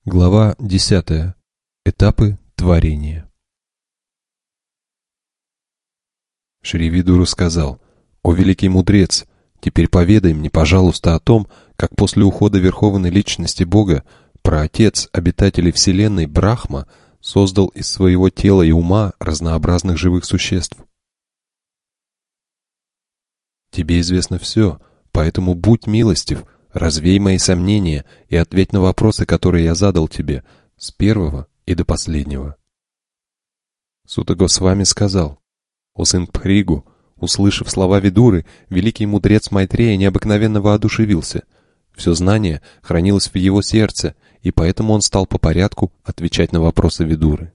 Глава 10. Этапы творения. Шри Видура сказал: «О великий мудрец, теперь поведай мне, пожалуйста, о том, как после ухода Верховной Личности Бога Праотец обитателей Вселенной Брахма создал из своего тела и ума разнообразных живых существ. Тебе известно все, поэтому будь милостив, развей мои сомнения и ответь на вопросы, которые я задал тебе, с первого и до последнего». Сута Госвами сказал: «О сын Пхригу, услышав слова Видуры, великий мудрец Майтрея необыкновенно воодушевился. Все знание хранилось в его сердце, и поэтому он стал по порядку отвечать на вопросы Видуры».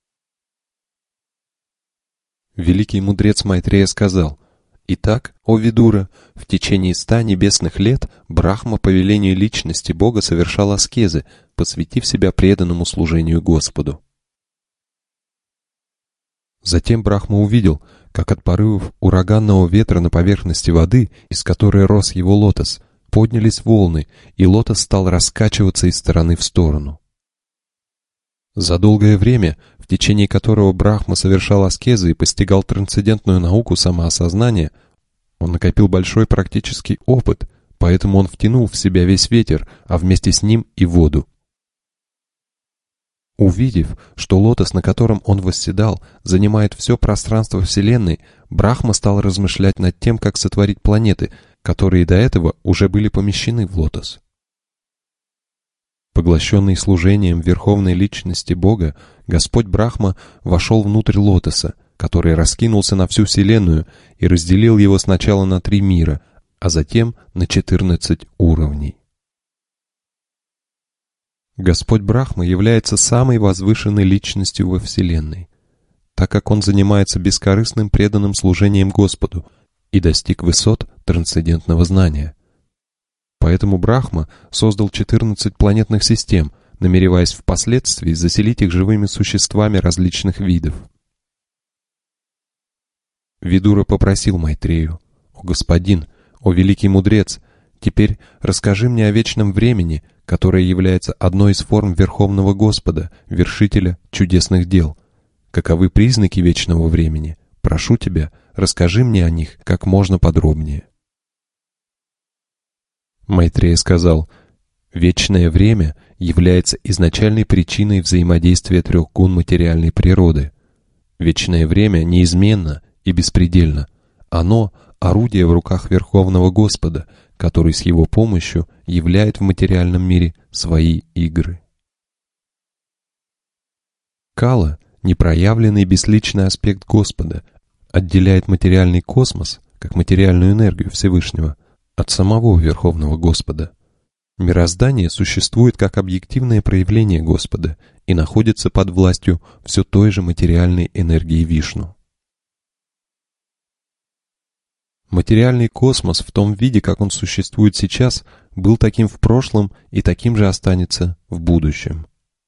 Великий мудрец Майтрея сказал: «Итак, о Видура, в течение 100 небесных лет Брахма по велению личности Бога совершал аскезы, посвятив себя преданному служению Господу. Затем Брахма увидел, как от порывов ураганного ветра на поверхности воды, из которой рос его лотос, поднялись волны, и лотос стал раскачиваться из стороны в сторону. За долгое время, в течение которого Брахма совершал аскезы и постигал трансцендентную науку самоосознания, он накопил большой практический опыт, поэтому он втянул в себя весь ветер, а вместе с ним и воду. Увидев, что лотос, на котором он восседал, занимает все пространство Вселенной, Брахма стал размышлять над тем, как сотворить планеты, которые до этого уже были помещены в лотос. Поглощенный служением Верховной Личности Бога, Господь Брахма вошел внутрь лотоса, который раскинулся на всю Вселенную и разделил его сначала на 3 мира, а затем на 14 уровней. Господь Брахма является самой возвышенной личностью во Вселенной, так как он занимается бескорыстным преданным служением Господу и достиг высот трансцендентного знания. Поэтому Брахма создал 14 планетных систем, намереваясь впоследствии заселить их живыми существами различных видов. Видура попросил Майтрею: «О господин, о великий мудрец, теперь расскажи мне о вечном времени, которое является одной из форм Верховного Господа, вершителя чудесных дел. Каковы признаки вечного времени? Прошу тебя, расскажи мне о них как можно подробнее». Майтрея сказал: «Вечное время является изначальной причиной взаимодействия 3 гун материальной природы. Вечное время неизменно и беспредельно. Оно — орудие в руках Верховного Господа, который с его помощью являет в материальном мире свои игры». Кала, непроявленный бесличный аспект Господа, отделяет материальный космос, как материальную энергию Всевышнего, от самого Верховного Господа. Мироздание существует как объективное проявление Господа и находится под властью все той же материальной энергии Вишну. Материальный космос в том виде, как он существует сейчас, был таким в прошлом и таким же останется в будущем.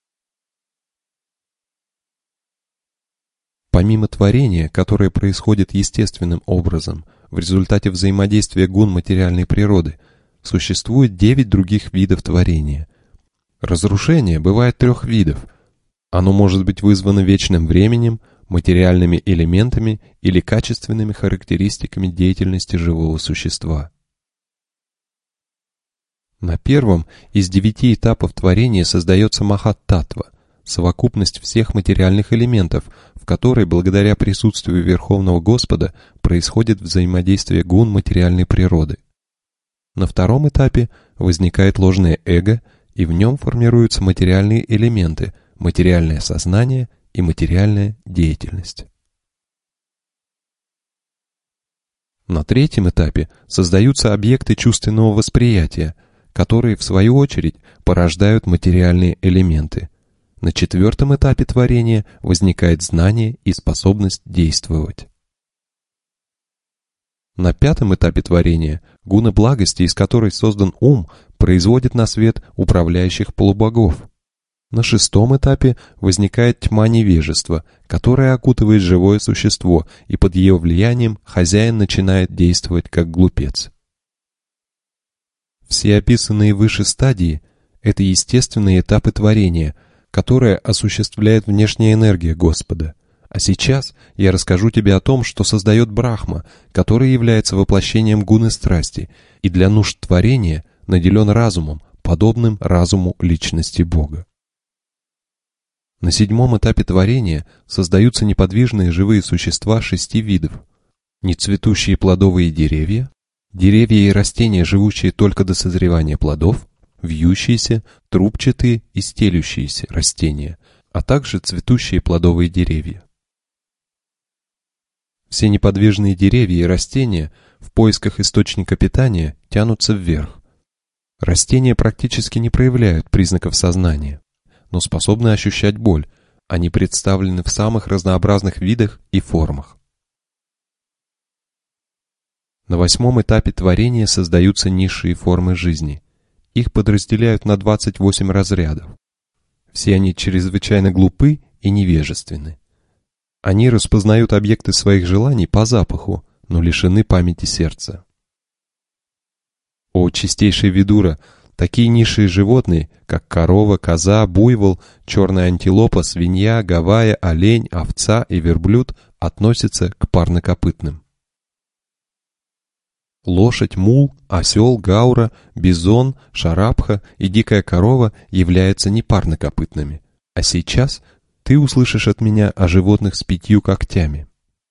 Помимо творения, которое происходит естественным образом, в результате взаимодействия гун материальной природы, существует 9 других видов творения. Разрушение бывает 3 видов. Оно может быть вызвано вечным временем, материальными элементами или качественными характеристиками деятельности живого существа. На первом из 9 этапов творения создается Махат-Татва, совокупность всех материальных элементов, в которой, благодаря присутствию Верховного Господа, происходит взаимодействие гун материальной природы. На втором этапе возникает ложное эго, и в нем формируются материальные элементы, материальное сознание и материальная деятельность. На третьем этапе создаются объекты чувственного восприятия, которые, в свою очередь, порождают материальные элементы. На 4-м этапе творения возникает знание и способность действовать. На 5-м этапе творения гуна благости, из которой создан ум, производит на свет управляющих полубогов. На 6-м этапе возникает тьма невежества, которая окутывает живое существо, и под ее влиянием хозяин начинает действовать как глупец. Все описанные выше стадии Это естественные этапы творения, которые осуществляет внешняя энергия Господа. А сейчас я расскажу тебе о том, что создает Брахма, который является воплощением гуны страсти и для нужд творения наделен разумом, подобным разуму личности Бога. На 7-м этапе творения создаются неподвижные живые существа 6 видов. Нецветущие плодовые деревья, деревья и растения, живущие только до созревания плодов, вьющиеся, трубчатые и стелющиеся растения, а также цветущие плодовые деревья. Все неподвижные деревья и растения в поисках источника питания тянутся вверх. Растения практически не проявляют признаков сознания, но способны ощущать боль. Они представлены в самых разнообразных видах и формах. На 8-м этапе творения создаются низшие формы жизни. Их подразделяют на 28 разрядов. Все они чрезвычайно глупы и невежественны. Они распознают объекты своих желаний по запаху, но лишены памяти сердца. О, чистейший Видура! Такие низшие животные, как корова, коза, буйвол, черная антилопа, свинья, гавайя, олень, овца и верблюд, относятся к парнокопытным. Лошадь, мул, осел, гаура, бизон, шарабха и дикая корова являются непарнокопытными. А сейчас ты услышишь от меня о животных с 5 когтями.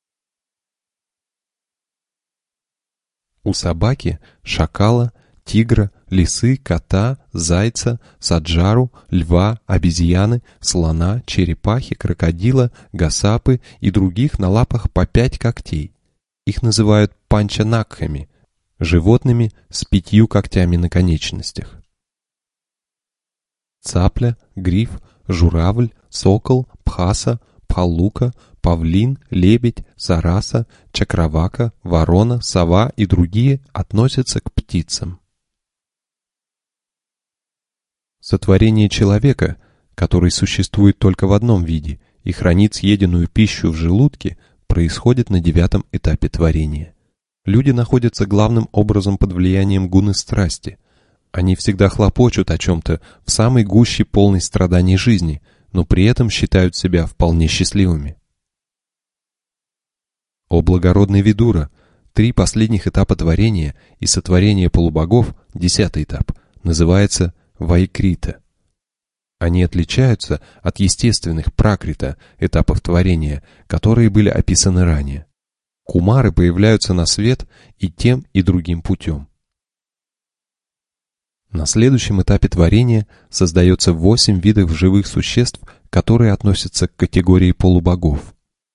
У собаки, шакала, тигра, лисы, кота, зайца, саджару, льва, обезьяны, слона, черепахи, крокодила, гасапы и других на лапах по 5 когтей. Их называют панчанакхами, животными с 5 когтями на конечностях. Цапля, гриф, журавль, сокол, пхаса, пхалука, павлин, лебедь, сараса, чакравака, ворона, сова и другие относятся к птицам. Сотворение человека, который существует только в одном виде и хранит съеденную пищу в желудке, происходит на 9-м этапе творения. Люди находятся главным образом под влиянием гуны страсти. Они всегда хлопочут о чем-то в самой гуще полной страданий жизни, но при этом считают себя вполне счастливыми. О благородный Видура! 3 последних этапа творения и сотворения полубогов, 10-й этап, называется Вайкрита. Они отличаются от естественных пракрита этапов творения, которые были описаны ранее. Кумары появляются на свет и тем, и другим путем. На следующем этапе творения создается 8 видов живых существ, которые относятся к категории полубогов.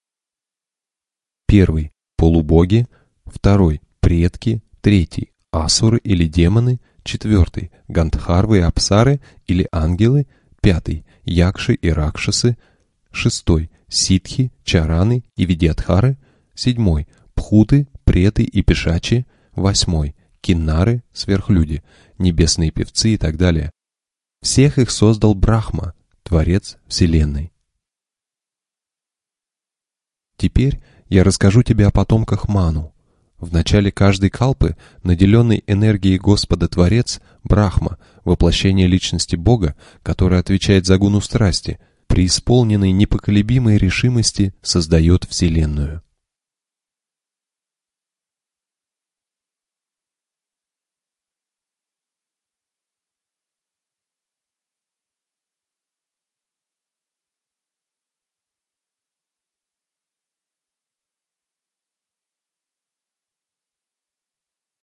1 – полубоги, 2 – предки, 3 – асуры или демоны, 4 – гандхарвы и апсары или ангелы, 5 – якши и ракшасы, 6 – ситхи, чараны и видьядхары, 7 – пхуты, преты и пешачи, 8 – киннары, сверхлюди, небесные певцы и так далее. Всех их создал Брахма, Творец Вселенной. Теперь я расскажу тебе о потомках Ману. В начале каждой калпы, наделенный энергией Господа Творец, Брахма, воплощение личности Бога, который отвечает за гуну страсти, преисполненной непоколебимой решимости создает Вселенную.